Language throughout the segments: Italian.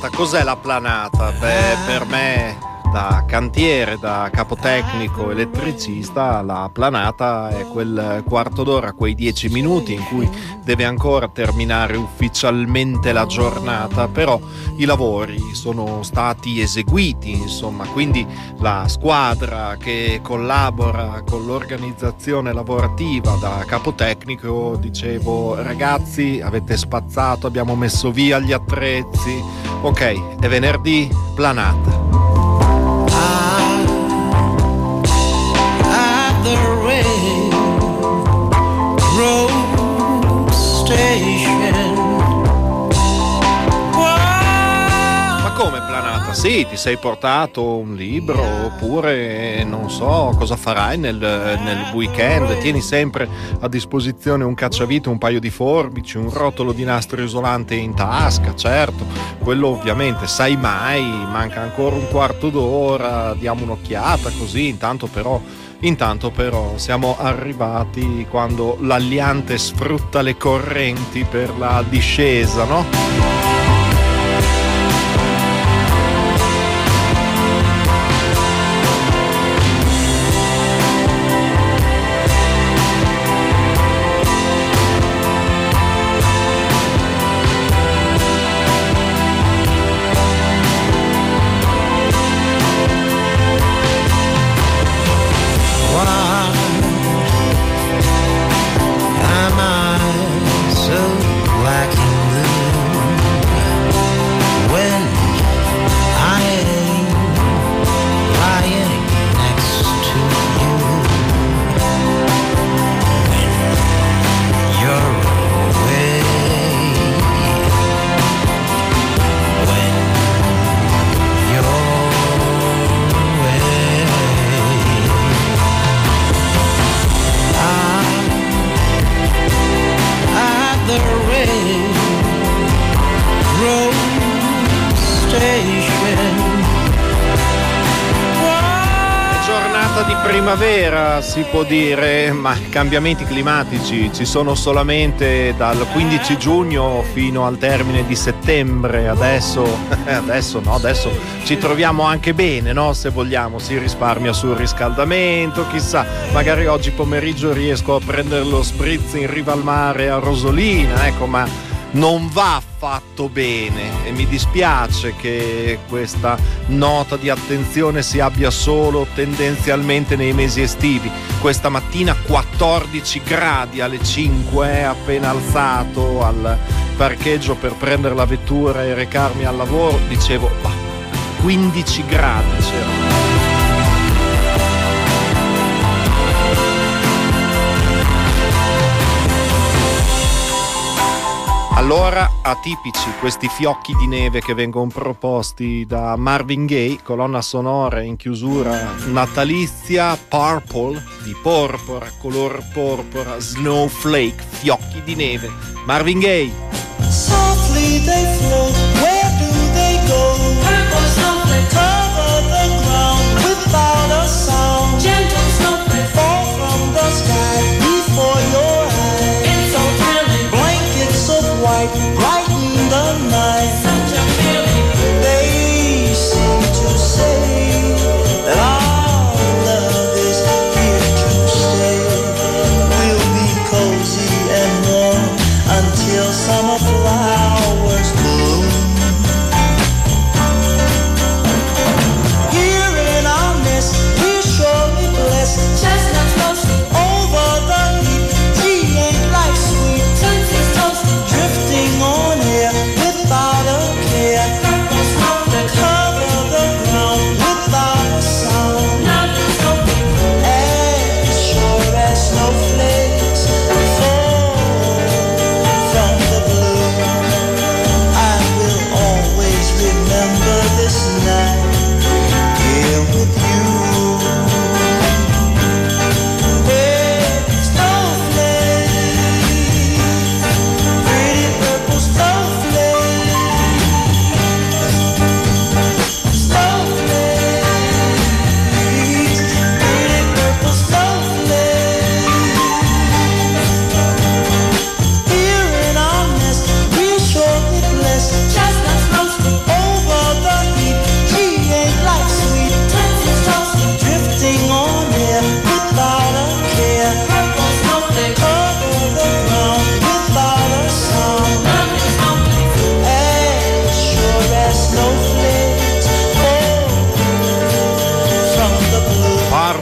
planata, cos'è la planata? Beh, per me, da cantiere, da capotecnico elettricista, la planata è quel quarto d'ora, quei 10 minuti in cui deve ancora terminare ufficialmente la giornata, però i lavori sono stati eseguiti, insomma, quindi la squadra che collabora con l'organizzazione lavorativa da capotecnico, dicevo, ragazzi, avete spazzato, abbiamo messo via gli attrezzi, ok, è venerdì, planata. The railroad station. Ma come planata? Sì, ti sei portato un libro oppure non so cosa farai nel weekend. Tieni sempre a disposizione un cacciavite, un paio di forbici, un rotolo di nastro isolante in tasca, certo, quello ovviamente, sai mai, manca ancora un quarto d'ora, diamo un'occhiata così, intanto però siamo arrivati quando l'Alliante sfrutta le correnti per la discesa, no? Primavera si può dire, ma i cambiamenti climatici ci sono solamente dal 15 giugno fino al termine di settembre. Adesso ci troviamo anche bene, no? Se vogliamo, si risparmia sul riscaldamento, chissà, magari oggi pomeriggio riesco a prendere lo spritz in riva al mare a Rosolina, ecco, ma non va affatto bene e mi dispiace che questa nota di attenzione si abbia solo tendenzialmente nei mesi estivi. Questa mattina 14 gradi alle 5, appena alzato al parcheggio per prendere la vettura e recarmi al lavoro, dicevo 15 gradi c'era. Allora, atipici questi fiocchi di neve che vengono proposti da Marvin Gaye, colonna sonora in chiusura natalizia, Purple, di porpora, color porpora, snowflake, fiocchi di neve. Marvin Gaye. Softly they float, where do they go? Purple snowflake, cover the ground without a sound. Gentle snowflake, fall from the sky before your eyes. It's so thrilling, blankets of white brighten the night. Such a feeling. They seem to say that our love is here to stay. We'll be cozy and warm until summer flies.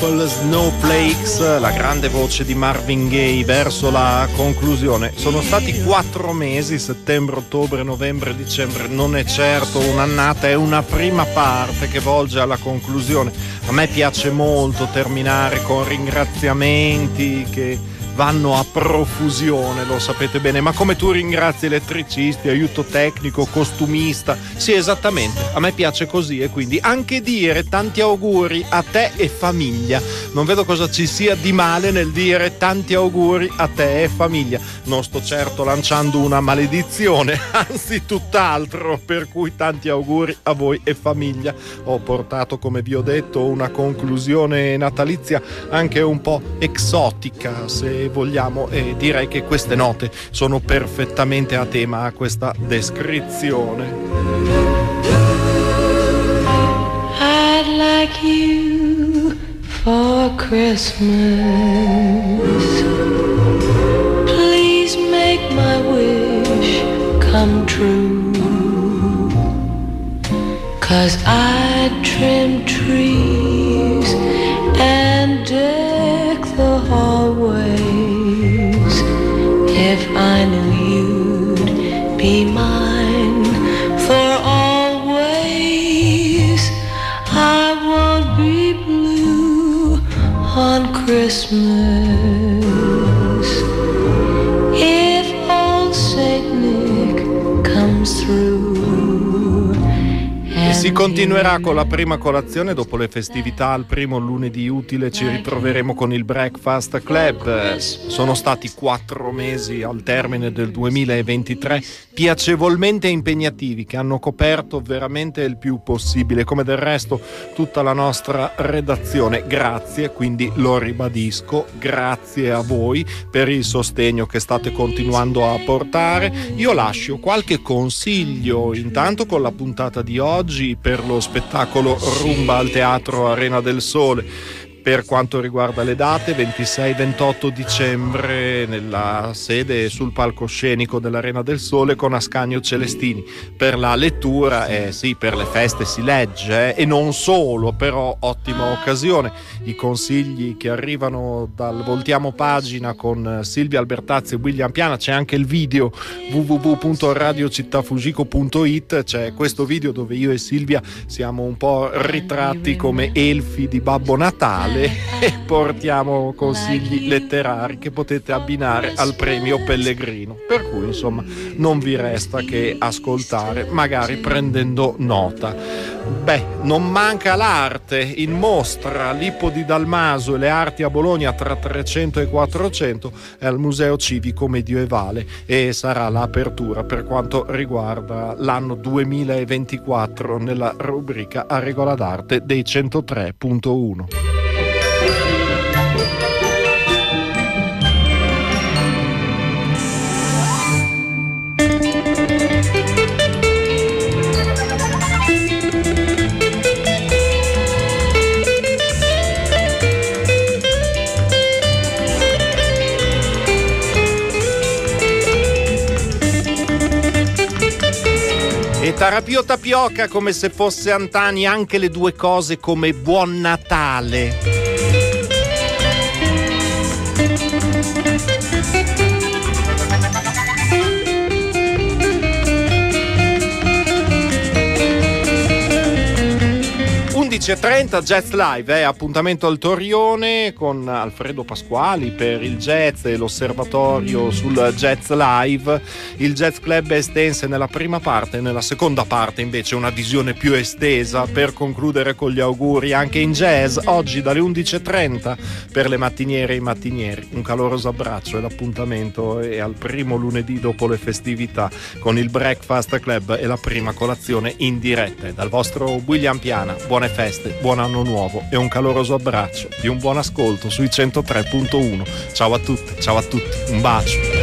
Purple Snowflakes, la grande voce di Marvin Gaye verso la conclusione. Sono stati 4 mesi, settembre, ottobre, novembre, dicembre, non è certo un'annata, è una prima parte che volge alla conclusione. A me piace molto terminare con ringraziamenti che vanno a profusione, lo sapete bene, ma come tu ringrazi elettricisti, aiuto tecnico, costumista, sì, esattamente, a me piace così, e quindi anche dire tanti auguri a te e famiglia. Non vedo cosa ci sia di male nel dire tanti auguri a te e famiglia. Non sto certo lanciando una maledizione, anzi tutt'altro, per cui tanti auguri a voi e famiglia. Ho portato, come vi ho detto, una conclusione natalizia anche un po' exotica, se vogliamo, e direi che queste note sono perfettamente a tema a questa descrizione. I'd like you for Christmas. Please make my wish come true. 'Cause I'd trim trees and deck the hallways if I knew you'd be mine for always. I won't be blue on Christmas if old Saint Nick comes through. E si continuerà con la prima colazione dopo le festività. Al primo lunedì utile ci ritroveremo con il Breakfast Club. Sono stati 4 mesi al termine del 2023 piacevolmente impegnativi, che hanno coperto veramente il più possibile, come del resto tutta la nostra redazione. Grazie, quindi lo ribadisco, grazie a voi per il sostegno che state continuando a portare. Io lascio qualche consiglio intanto con la puntata di oggi per lo spettacolo Rumba al Teatro Arena del Sole. Per quanto riguarda le date, 26-28 dicembre nella sede sul palcoscenico dell'Arena del Sole con Ascanio Celestini. Per la lettura, sì, per le feste si legge, e non solo, però ottima occasione. I consigli che arrivano dal Voltiamo Pagina con Silvia Albertazzi e William Piana, c'è anche il video www.radiocittafugico.it, c'è questo video dove io e Silvia siamo un po' ritratti come elfi di Babbo Natale e portiamo consigli letterari che potete abbinare al premio Pellegrino, per cui insomma non vi resta che ascoltare, magari prendendo nota. Beh, non manca l'arte in mostra, Lippo di Dalmaso e le arti a Bologna tra 300 e 400 è al Museo Civico Medioevale, e sarà l'apertura per quanto riguarda l'anno 2024 nella rubrica A Regola d'Arte dei 103.1. E Tarapio Tapioca come se fosse Antani, anche le due cose come Buon Natale. 11.30 Jazz Live, appuntamento al Torione con Alfredo Pasquali per il jazz e l'osservatorio sul Jazz Live. Il Jazz Club è estense nella prima parte, nella seconda parte invece una visione più estesa per concludere con gli auguri anche in jazz. Oggi dalle 11.30 per le mattiniere e i mattinieri. Un caloroso abbraccio e l'appuntamento è al primo lunedì dopo le festività con il Breakfast Club e la prima colazione in diretta. E dal vostro William Piana, buone feste, buon anno nuovo e un caloroso abbraccio di un buon ascolto sui 103.1. Ciao a tutte, ciao a tutti, un bacio.